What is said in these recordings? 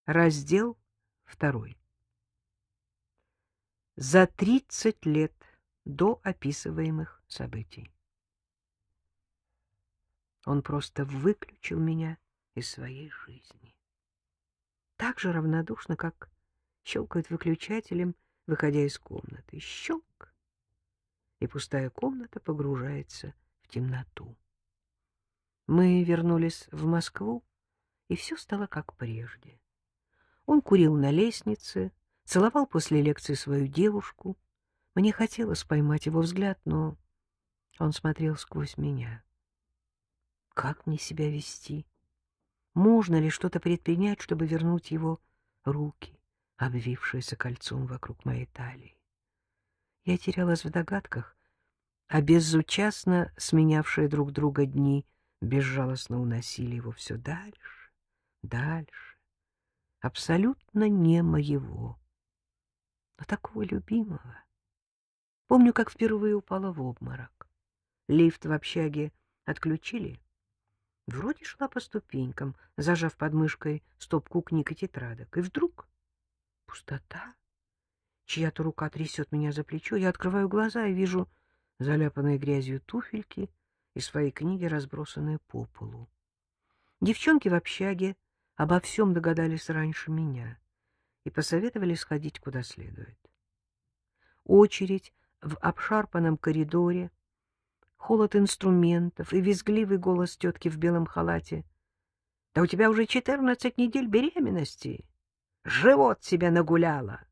Раздел 2. За 30 лет до описываемых событий. Он просто выключил меня из своей жизни. Так же равнодушно, как щелкает выключателем, выходя из комнаты. Щелк, и пустая комната погружается в темноту. Мы вернулись в Москву, и все стало как прежде. Он курил на лестнице, целовал после лекции свою девушку. Мне хотелось поймать его взгляд, но он смотрел сквозь меня. Как мне себя вести? Можно ли что-то предпринять, чтобы вернуть его руки, обвившиеся кольцом вокруг моей талии? Я терялась в догадках, а безучастно сменявшие друг друга дни безжалостно уносили его все дальше, дальше, абсолютно не моего, но такого любимого. Помню, как впервые упала в обморок. Лифт в общаге отключили. Вроде шла по ступенькам, зажав под мышкой стопку книг и тетрадок. И вдруг пустота. Чья-то рука трясет меня за плечо. Я открываю глаза и вижу заляпанные грязью туфельки и свои книги, разбросанные по полу. Девчонки в общаге обо всем догадались раньше меня и посоветовали сходить куда следует. Очередь в обшарпанном коридоре, холод инструментов и визгливый голос тетки в белом халате. — Да у тебя уже 14 недель беременности. Живот себя нагуляла.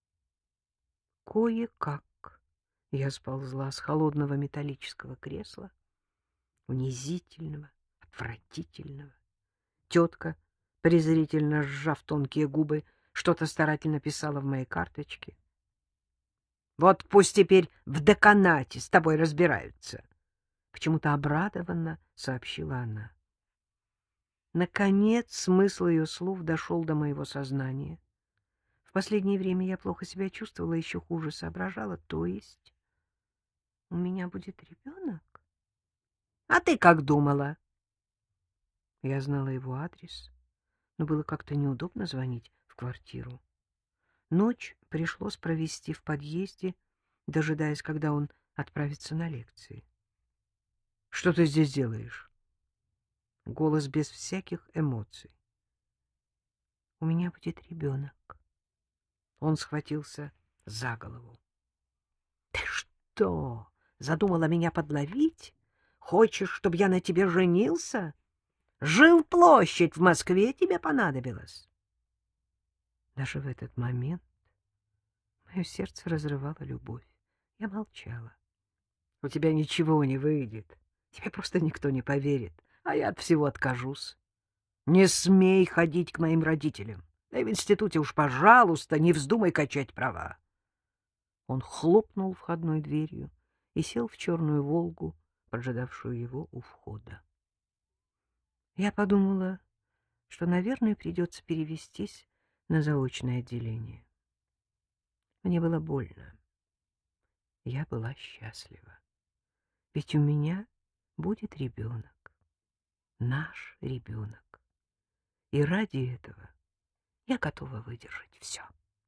Кое-как я сползла с холодного металлического кресла, унизительного, отвратительного. Тетка, презрительно сжав тонкие губы, что-то старательно писала в моей карточке. — Вот пусть теперь в деканате с тобой разбираются. Почему-то обрадованно сообщила она. Наконец смысл ее слов дошел до моего сознания. В последнее время я плохо себя чувствовала, еще хуже соображала. То есть у меня будет ребенок? А ты как думала? Я знала его адрес, но было как-то неудобно звонить в квартиру. Ночь пришлось провести в подъезде, дожидаясь, когда он отправится на лекции. — Что ты здесь делаешь? Голос без всяких эмоций. — У меня будет ребенок. Он схватился за голову. — Ты что, задумала меня подловить? Хочешь, чтобы я на тебе женился? Жилплощадь в Москве тебе понадобилась. Даже в этот момент мое сердце разрывало любовь. Я молчала. — У тебя ничего не выйдет. Тебе просто никто не поверит, а я от всего откажусь. Не смей ходить к моим родителям. Да и в институте уж, пожалуйста, не вздумай качать права. Он хлопнул входной дверью и сел в черную «Волгу», поджидавшую его у входа. Я подумала, что, наверное, придется перевестись на заочное отделение. Мне было больно. Я была счастлива. Ведь у меня будет ребенок. Наш ребенок. И ради этого я готова выдержать все.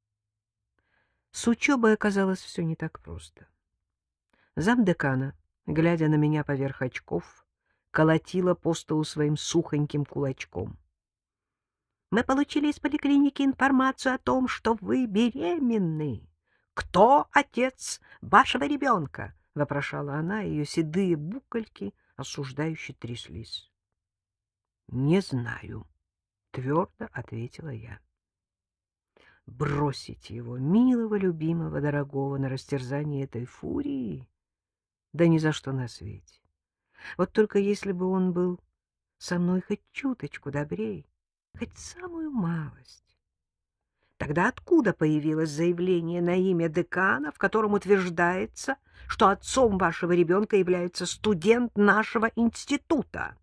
С учебой оказалось все не так просто. Замдекана, глядя на меня поверх очков, колотила по столу своим сухоньким кулачком. — Мы получили из поликлиники информацию о том, что вы беременны. Кто отец вашего ребенка? — вопрошала она, ее седые букольки осуждающе тряслись. — Не знаю, — твердо ответила я. Бросить его, милого, любимого, дорогого, на растерзание этой фурии? Да ни за что на свете. Вот только если бы он был со мной хоть чуточку добрее, хоть самую малость. Тогда откуда появилось заявление на имя декана, в котором утверждается, что отцом вашего ребенка является студент нашего института?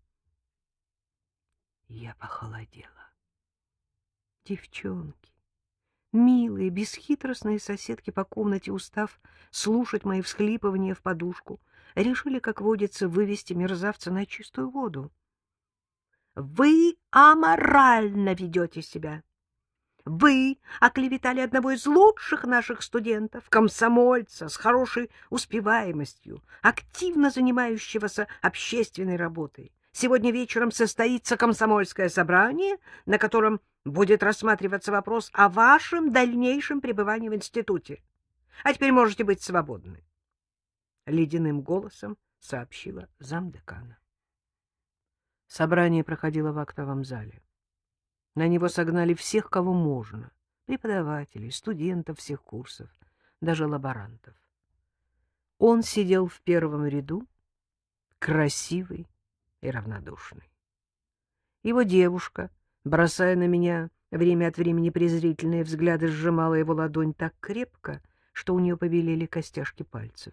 Я похолодела. Девчонки, милые, бесхитростные соседки по комнате, устав слушать мои всхлипывания в подушку, решили, как водится, вывести мерзавца на чистую воду. — Вы аморально ведете себя. Вы оклеветали одного из лучших наших студентов, комсомольца с хорошей успеваемостью, активно занимающегося общественной работой. Сегодня вечером состоится комсомольское собрание, на котором будет рассматриваться вопрос о вашем дальнейшем пребывании в институте. А теперь можете быть свободны. Ледяным голосом сообщила замдекана. Собрание проходило в актовом зале. На него согнали всех, кого можно. Преподавателей, студентов всех курсов, даже лаборантов. Он сидел в первом ряду, красивый и равнодушный. Его девушка, бросая на меня время от времени презрительные взгляды, сжимала его ладонь так крепко, что у нее побелели костяшки пальцев.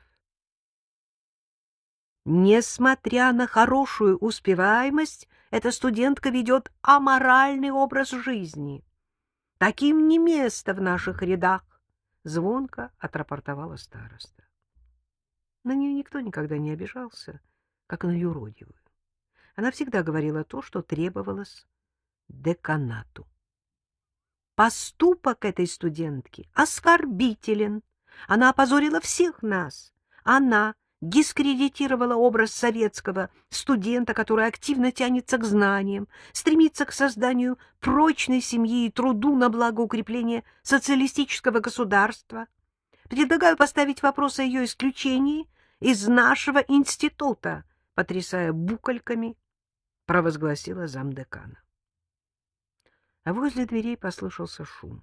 Несмотря на хорошую успеваемость, эта студентка ведет аморальный образ жизни. Таким не место в наших рядах, — звонко отрапортовала староста. На нее никто никогда не обижался, как на юродивую. Она всегда говорила то, что требовалось деканату. Поступок этой студентки оскорбителен. Она опозорила всех нас. Она дискредитировала образ советского студента, который активно тянется к знаниям, стремится к созданию прочной семьи и труду на благо укрепления социалистического государства. Предлагаю поставить вопрос о ее исключении из нашего института, потрясая букольками, провозгласила замдекана. А возле дверей послышался шум.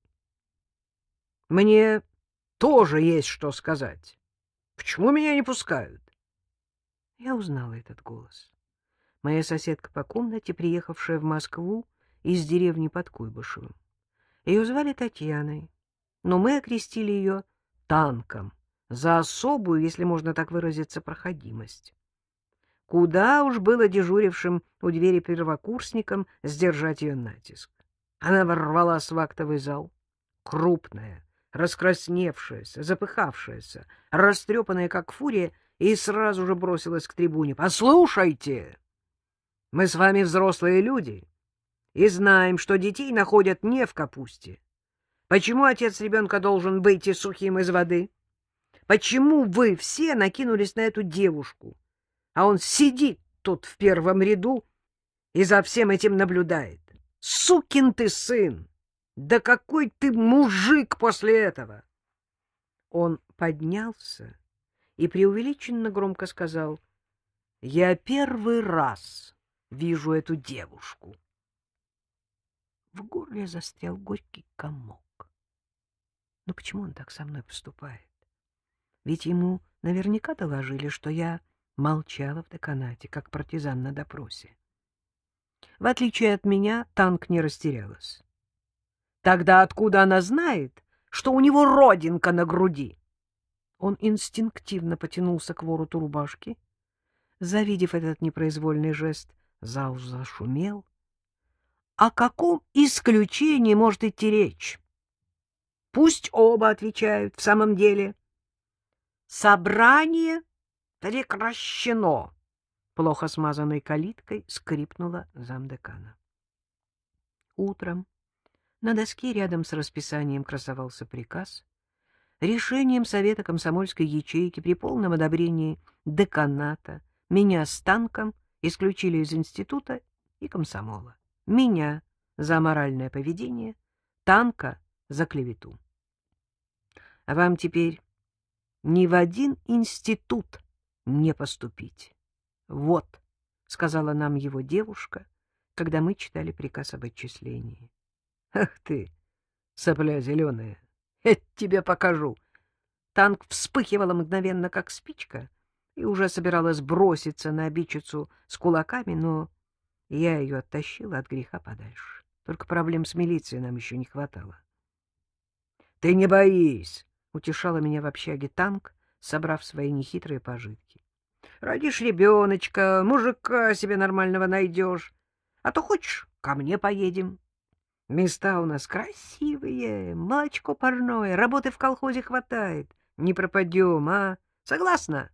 Мне тоже есть что сказать. Почему меня не пускают? Я узнала этот голос. Моя соседка по комнате, приехавшая в Москву из деревни под Куйбышевым. Ее звали Татьяной, но мы окрестили ее Танком за особую, если можно так выразиться, проходимость. Куда уж было дежурившим у двери первокурсникам сдержать ее натиск. Она ворвалась в актовый зал, крупная, раскрасневшаяся, запыхавшаяся, растрепанная, как фурия, и сразу же бросилась к трибуне. «Послушайте, мы с вами взрослые люди и знаем, что детей находят не в капусте. Почему отец ребенка должен выйти сухим из воды? Почему вы все накинулись на эту девушку, а он сидит тут в первом ряду и за всем этим наблюдает? Сукин ты сын! Да какой ты мужик после этого!» Он поднялся и преувеличенно громко сказал: «Я первый раз вижу эту девушку». В горле застрял горький комок. Но почему он так со мной поступает? Ведь ему наверняка доложили, что я молчала в деканате, как партизан на допросе. В отличие от меня, Танк не растерялась. Тогда откуда она знает, что у него родинка на груди? Он инстинктивно потянулся к вороту рубашки. Завидев этот непроизвольный жест, зал зашумел. О каком исключении может идти речь? Пусть оба отвечают. В самом деле, собрание прекращено. Плохо смазанной калиткой скрипнула замдекана. Утром на доске рядом с расписанием красовался приказ. Решением Совета комсомольской ячейки при полном одобрении деканата меня с Танком исключили из института и комсомола. Меня за аморальное поведение, Танка за клевету. А вам теперь ни в один институт не поступить. Вот, — сказала нам его девушка, когда мы читали приказ об отчислении. Ах ты, сопля зеленая, я тебе покажу. Танк вспыхивала мгновенно, как спичка, и уже собиралась броситься на обидчицу с кулаками, но я ее оттащила от греха подальше. Только проблем с милицией нам еще не хватало. — Ты не боись, — утешала меня в общаге Танк, собрав свои нехитрые пожитки. — Родишь ребеночка, мужика себе нормального найдешь. А то хочешь, ко мне поедем. Места у нас красивые, молочко парное, работы в колхозе хватает. Не пропадем, а? Согласна?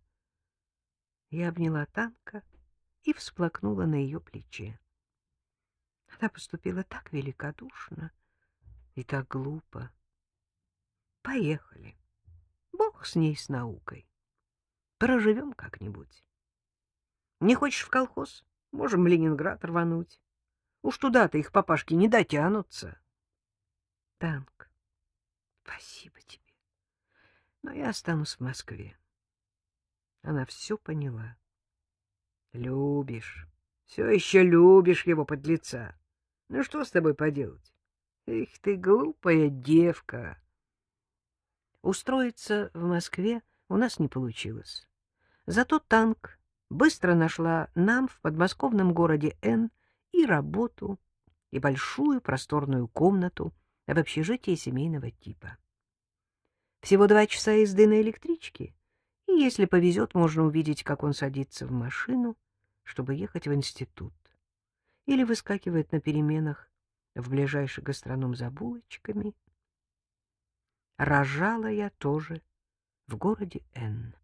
Я обняла Танка и всплакнула на ее плече. Она поступила так великодушно. И так глупо. Поехали. Бог с ней, с наукой. Проживем как-нибудь. Не хочешь в колхоз? Можем в Ленинград рвануть. Уж туда-то их папашки не дотянутся. Танк, спасибо тебе. Но я останусь в Москве. Она все поняла. Любишь. Все еще любишь его, подлеца. Ну что с тобой поделать? Эх ты, глупая девка. Устроиться в Москве у нас не получилось. Зато танк быстро нашла нам в подмосковном городе Н и работу, и большую просторную комнату в общежитии семейного типа. Всего 2 часа езды на электричке, и, если повезет, можно увидеть, как он садится в машину, чтобы ехать в институт, или выскакивает на переменах в ближайший гастроном за булочками. Рожала я тоже в городе Н.